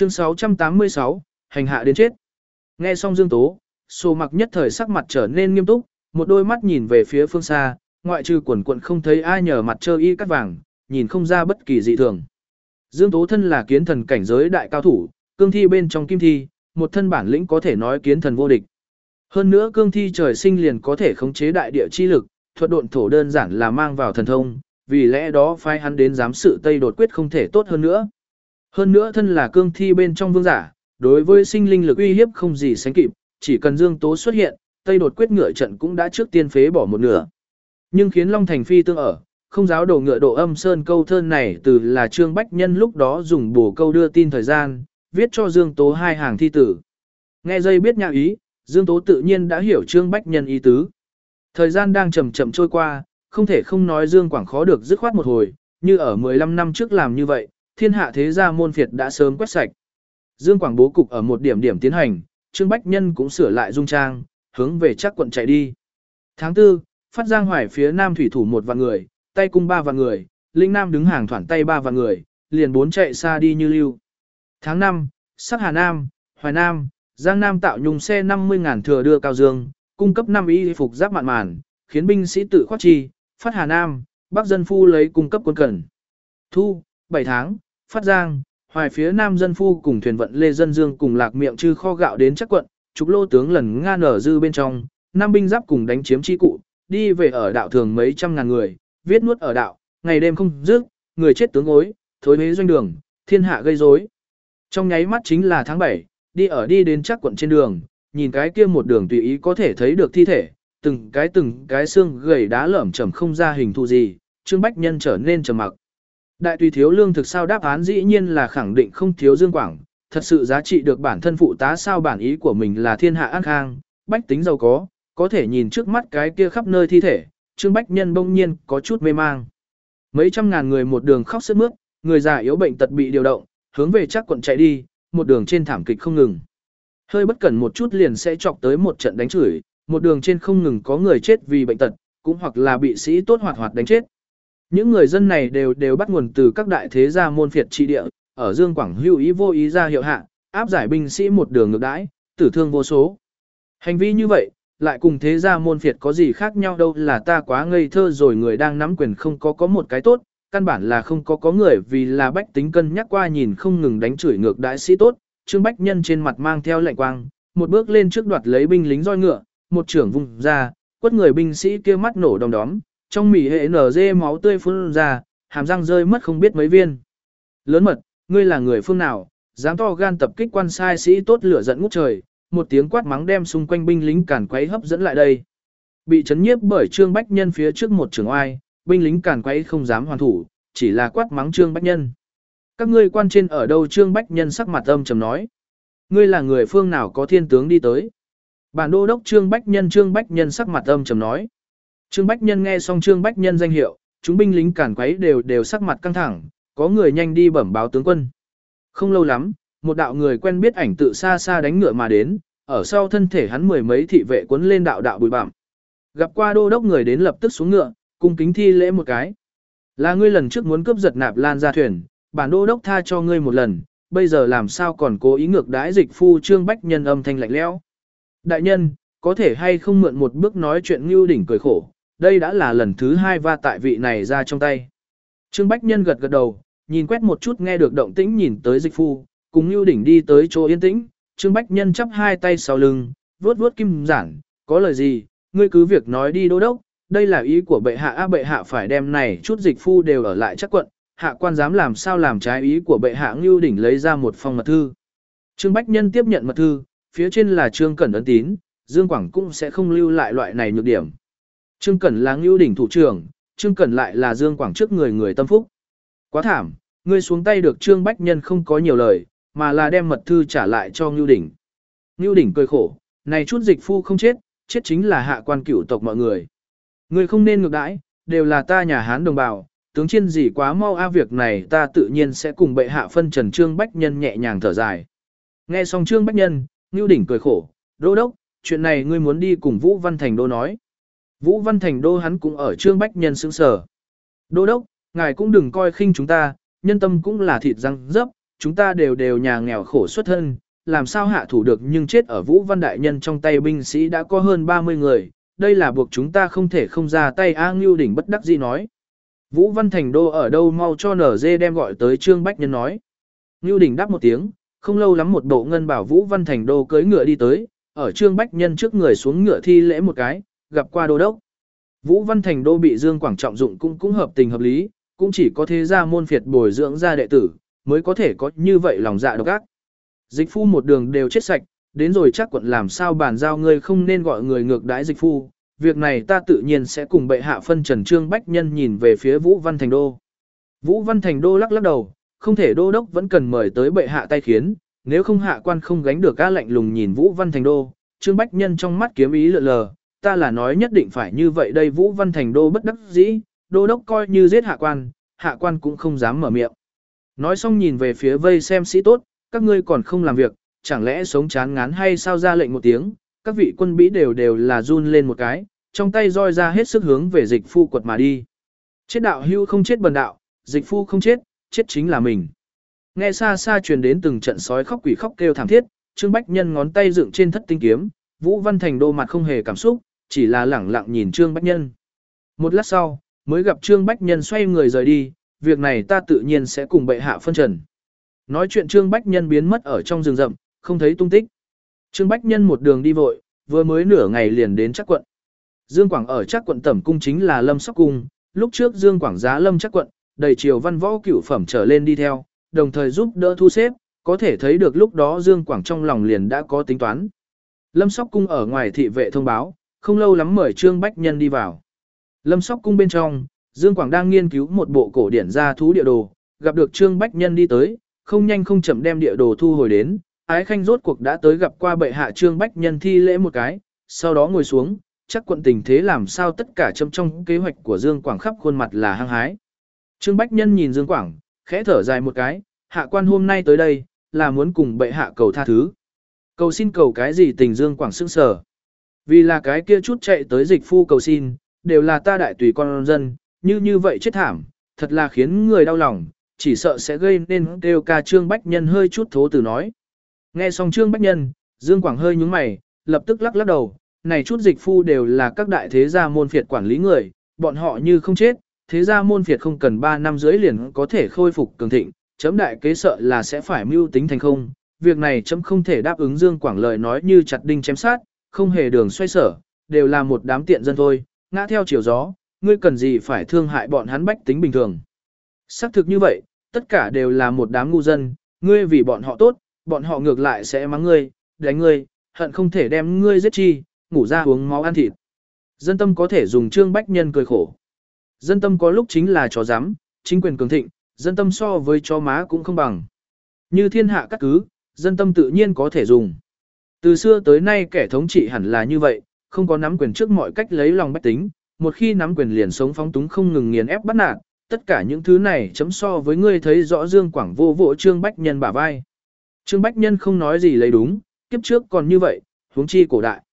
Chương 686, hành hạ đến chết. Nghe xong Dương Tố, Sô Mặc nhất thời sắc mặt trở nên nghiêm túc, một đôi mắt nhìn về phía phương xa, ngoại trừ quần quần không thấy ai nhờ mặt trơ y cắt vàng, nhìn không ra bất kỳ dị thường. Dương Tố thân là kiến thần cảnh giới đại cao thủ, cương thi bên trong kim thi, một thân bản lĩnh có thể nói kiến thần vô địch. Hơn nữa cương thi trời sinh liền có thể khống chế đại địa chi lực, thuật độn thổ đơn giản là mang vào thần thông, vì lẽ đó phái hắn đến giám sự Tây đột quyết không thể tốt hơn nữa. Hơn nữa thân là cương thi bên trong vương giả, đối với sinh linh lực uy hiếp không gì sánh kịp, chỉ cần Dương Tố xuất hiện, Tây đột quyết ngựa trận cũng đã trước tiên phế bỏ một nửa. Nhưng khiến Long Thành phi tương ở, không giáo đồ ngựa độ âm sơn câu thơ này từ là Trương Bách Nhân lúc đó dùng bổ câu đưa tin thời gian, viết cho Dương Tố hai hàng thi tử. Nghe dây biết nhạc ý, Dương Tố tự nhiên đã hiểu Trương Bách Nhân ý tứ. Thời gian đang chậm chậm trôi qua, không thể không nói Dương Quảng khó được dứt khoát một hồi, như ở 15 năm trước làm như vậy, thiên hạ thế gia môn phiệt đã sớm quét sạch. Dương Quảng bố cục ở một điểm điểm tiến hành, Trương Bách Nhân cũng sửa lại dung trang, hướng về chắc quận chạy đi. Tháng 4, Phát Giang Hoài phía Nam thủy thủ 1 vạn người, tay cung 3 vạn người, Linh Nam đứng hàng thoản tay 3 vạn người, liền 4 chạy xa đi như lưu. Tháng 5, Sắc Hà Nam, Hoài Nam, Giang Nam tạo nhung xe 50.000 thừa đưa Cao Dương, cung cấp 5 y phục giáp mạn màn, khiến binh sĩ tự khoát chi, Phát Hà Nam, Bắc dân phu lấy cung cấp quân cần. Thu, 7 tháng, Phát Giang, Hoài phía Nam dân phu cùng thuyền vận Lê Dân Dương cùng lạc miệng trư kho gạo đến chắc quận, trục lô tướng lần Nga nở dư bên trong, Nam binh giáp cùng đánh chiếm chi cụ, đi về ở đạo thường mấy trăm ngàn người, viết nuốt ở đạo, ngày đêm không dứt, người chết tướng ối, thối huế doanh đường, thiên hạ gây rối. Trong nháy mắt chính là tháng 7, đi đến chắc quận trên đường, nhìn cái kia một đường tùy ý có thể thấy được thi thể, từng cái xương gầy đá lởm chởm không ra hình thù gì, Trương Bách Nhân trở nên trầm mặc. Đại tùy thiếu lương thực sao đáp án dĩ nhiên là khẳng định không thiếu Dương Quảng, thật sự giá trị được bản thân phụ tá sao bản ý của mình là thiên hạ an khang, bách tính giàu có thể nhìn trước mắt cái kia khắp nơi thi thể, Trương Bách Nhân bỗng nhiên có chút mê mang. Mấy trăm ngàn người một đường khóc sướt mướt, người già yếu bệnh tật bị điều động, hướng về chắc quận chạy đi, một đường trên thảm kịch không ngừng. Hơi bất cẩn một chút liền sẽ chọc tới một trận đánh chửi, một đường trên không ngừng có người chết vì bệnh tật, cũng hoặc là bị sĩ tốt hoạt đánh chết. Những người dân này đều bắt nguồn từ các đại thế gia môn phiệt trị địa, ở Dương Quảng hữu ý vô ý ra hiệu hạ, áp giải binh sĩ một đường ngược đãi, tử thương vô số. Hành vi như vậy, lại cùng thế gia môn phiệt có gì khác nhau đâu, là ta quá ngây thơ rồi, người đang nắm quyền không có một cái tốt, căn bản là không có người vì là bách tính cân nhắc qua nhìn không ngừng đánh chửi ngược đãi sĩ tốt. Trương Bách Nhân trên mặt mang theo lạnh quang, một bước lên trước đoạt lấy binh lính roi ngựa, một trưởng vùng ra, quất người binh sĩ kia mắt nổ đom đóm, trong mỉ hệ nở dê máu tươi phun ra, hàm răng rơi mất không biết mấy viên. Lớn mật, ngươi là người phương nào, dám to gan tập kích quan sai sĩ tốt, lửa giận ngút trời, một tiếng quát mắng đem xung quanh binh lính càn quấy hấp dẫn lại đây. Bị chấn nhiếp bởi Trương Bách Nhân phía trước một trưởng oai, binh lính càn quấy không dám hoàn thủ, chỉ là quát mắng Trương Bách Nhân. Các ngươi quan trên ở đâu? Trương Bách Nhân sắc mặt âm trầm nói. Ngươi là người phương nào có thiên tướng đi tới? Bản đô đốc Trương Bách Nhân sắc mặt âm trầm nói. Trương Bách Nhân nghe xong Trương Bách Nhân danh hiệu, chúng binh lính càn quấy đều sắc mặt căng thẳng, có người nhanh đi bẩm báo tướng quân. Không lâu lắm, một đạo người quen biết ảnh tự xa xa đánh ngựa mà đến, ở sau thân thể hắn mười mấy thị vệ cuốn lên đạo bụi bặm. Gặp qua đô đốc người đến lập tức xuống ngựa, cung kính thi lễ một cái. Là ngươi lần trước muốn cướp giật Nạp Lan ra thuyền, bản đô đốc tha cho ngươi một lần, bây giờ làm sao còn cố ý ngược đãi dịch phu? Trương Bách Nhân âm thanh lạnh lẽo. Đại nhân, có thể hay không mượn một bước nói chuyện? Ngưu Đỉnh cười khổ, đây đã là lần thứ 2 va tại vị này ra trong tay. Trương Bách Nhân gật gật đầu, nhìn quét một chút nghe được động tĩnh nhìn tới dịch phu, cùng Ngưu Đỉnh đi tới chỗ yên tĩnh. Trương Bách Nhân chắp hai tay sau lưng, vuốt kim giản, có lời gì, ngươi cứ việc nói đi đô đốc, đây là ý của bệ hạ. Bệ hạ phải đem này chút dịch phu đều ở lại chắc quận, hạ quan dám làm sao làm trái ý của bệ hạ? Ngưu Đỉnh lấy ra một phong mật thư. Trương Bách Nhân tiếp nhận mật thư, phía trên là Trương Cẩn ấn tín, Dương Quảng cũng sẽ không lưu lại loại này nhược điểm. Trương Cẩn là Ngưu Đỉnh thủ trưởng, Trương Cẩn lại là Dương Quảng trước người tâm phúc. Quá thảm, ngươi xuống tay được. Trương Bách Nhân không có nhiều lời, mà là đem mật thư trả lại cho Ngưu Đỉnh. Ngưu Đỉnh cười khổ, này chút dịch phu không chết, chết chính là hạ quan cửu tộc mọi người. Ngươi không nên ngược đãi, đều là ta nhà Hán đồng bào, tướng chiên gì quá mau việc này ta tự nhiên sẽ cùng bệ hạ phân trần. Trương Bách Nhân nhẹ nhàng thở dài. Nghe xong Trương Bách Nhân, Ngưu Đỉnh cười khổ, đô đốc, chuyện này ngươi muốn đi cùng Vũ Văn Thành đô nói. Vũ Văn Thành đô hắn cũng ở. Trương Bách Nhân sững sờ. Đô đốc, ngài cũng đừng coi khinh chúng ta, nhân tâm cũng là thịt răng dấp, chúng ta đều nhà nghèo khổ xuất thân, làm sao hạ thủ được nhưng chết ở Vũ Văn Đại Nhân trong tay binh sĩ đã có hơn 30 người, đây là buộc chúng ta không thể không ra tay. A Ngưu Đỉnh bất đắc dĩ nói. Vũ Văn Thành Đô ở đâu, mau cho NG đem gọi tới. Trương Bách Nhân nói. Ngưu Đỉnh đáp một tiếng, không lâu lắm một bộ ngân bảo Vũ Văn Thành Đô cưỡi ngựa đi tới, ở Trương Bách Nhân trước người xuống ngựa thi lễ một cái, gặp qua đô đốc. Vũ Văn Thành Đô bị Dương Quảng trọng dụng cũng hợp tình hợp lý, cũng chỉ có thế gia môn phiệt bồi dưỡng ra đệ tử, mới có thể có như vậy lòng dạ độc ác. Dịch phu một đường đều chết sạch, đến rồi chắc quận làm sao bàn giao, ngươi không nên gọi người ngược đãi dịch phu, việc này ta tự nhiên sẽ cùng bệ hạ phân trần. Trương Bách Nhân nhìn về phía Vũ Văn Thành Đô. Vũ Văn Thành Đô lắc lắc đầu, không thể, đô đốc vẫn cần mời tới bệ hạ tay khiến, nếu không hạ quan không gánh được. Á lạnh lùng nhìn Vũ Văn Thành Đô, Trương Bách Nhân trong mắt kiếm ý lượn lờ, ta là nói nhất định phải như vậy đây. Vũ Văn Thành Đô bất đắc dĩ, đô đốc coi như giết hạ quan cũng không dám mở miệng. Nói xong nhìn về phía vây xem sĩ tốt, các ngươi còn không làm việc, chẳng lẽ sống chán ngán hay sao? Ra lệnh một tiếng, các vị quân bĩ đều là run lên một cái, trong tay roi ra hết sức hướng về dịch phu quật mà đi. Chết đạo hưu không chết bần đạo, dịch phu không chết, chết chính là mình. Nghe xa xa truyền đến từng trận sói khóc quỷ khóc kêu thảm thiết, Trương Bách Nhân ngón tay dựng trên thất tinh kiếm, Vũ Văn Thành Đô mặt không hề cảm xúc, chỉ là lẳng lặng nhìn Trương Bách Nhân. Một lát sau, mới gặp Trương Bách Nhân xoay người rời đi, việc này ta tự nhiên sẽ cùng bệ hạ phân trần. Nói chuyện Trương Bách Nhân biến mất ở trong rừng rậm, không thấy tung tích. Trương Bách Nhân một đường đi vội, vừa mới nửa ngày liền đến Trác quận. Dương Quảng ở Trác quận tẩm cung chính là Lâm Sóc cung, lúc trước Dương Quảng giá Lâm Trác quận, đầy triều văn võ cửu phẩm trở lên đi theo, đồng thời giúp đỡ thu xếp, có thể thấy được lúc đó Dương Quảng trong lòng liền đã có tính toán. Lâm Sóc cung ở ngoài thị vệ thông báo, không lâu lắm mời Trương Bách Nhân đi vào. Lâm Sóc cung bên trong, Dương Quảng đang nghiên cứu một bộ cổ điển gia thú địa đồ, gặp được Trương Bách Nhân đi tới, không nhanh không chậm đem địa đồ thu hồi đến. Ái Khanh rốt cuộc đã tới, gặp qua bệ hạ. Trương Bách Nhân thi lễ một cái, sau đó ngồi xuống, chắc quận tình thế làm sao, tất cả châm trong kế hoạch của Dương Quảng khắp khuôn mặt là hăng hái. Trương Bách Nhân nhìn Dương Quảng, khẽ thở dài một cái, hạ quan hôm nay tới đây, là muốn cùng bệ hạ cầu tha thứ. Cầu xin cầu cái gì? Tình Dương Quảng sững sờ. Vì là cái kia chút chạy tới dịch phu cầu xin, đều là ta đại tùy con dân, như vậy chết thảm, thật là khiến người đau lòng, chỉ sợ sẽ gây nên kêu ca. Trương Bách Nhân hơi chút thố từ nói. Nghe xong Trương Bách Nhân, Dương Quảng hơi nhướng mày, lập tức lắc đầu, này chút dịch phu đều là các đại thế gia môn phiệt quản lý người, bọn họ như không chết, thế gia môn phiệt không cần 3 năm rưỡi liền có thể khôi phục cường thịnh, chấm đại kế sợ là sẽ phải mưu tính thành không, việc này chấm không thể đáp ứng. Dương Quảng lời nói như chặt đinh chém sát, không hề đường xoay sở, đều là một đám tiện dân thôi, ngã theo chiều gió, ngươi cần gì phải thương hại bọn hắn bách tính bình thường. Xác thực như vậy, tất cả đều là một đám ngu dân, ngươi vì bọn họ tốt, bọn họ ngược lại sẽ mắng ngươi, đánh ngươi, hận không thể đem ngươi giết chi, ngủ ra uống máu ăn thịt. Dân tâm có thể dùng. Trương Bách Nhân cười khổ. Dân tâm có lúc chính là chó rắm, chính quyền cường thịnh, dân tâm so với chó má cũng không bằng. Như thiên hạ các cứ, dân tâm tự nhiên có thể dùng. Từ xưa tới nay kẻ thống trị hẳn là như vậy, không có nắm quyền trước mọi cách lấy lòng bách tính, một khi nắm quyền liền sống phóng túng không ngừng nghiền ép bắt nạt, tất cả những thứ này chấm so với ngươi thấy rõ. Dương Quảng vô vỗ Trương Bách Nhân bả vai. Trương Bách Nhân không nói gì lấy đúng, kiếp trước còn như vậy, huống chi cổ đại.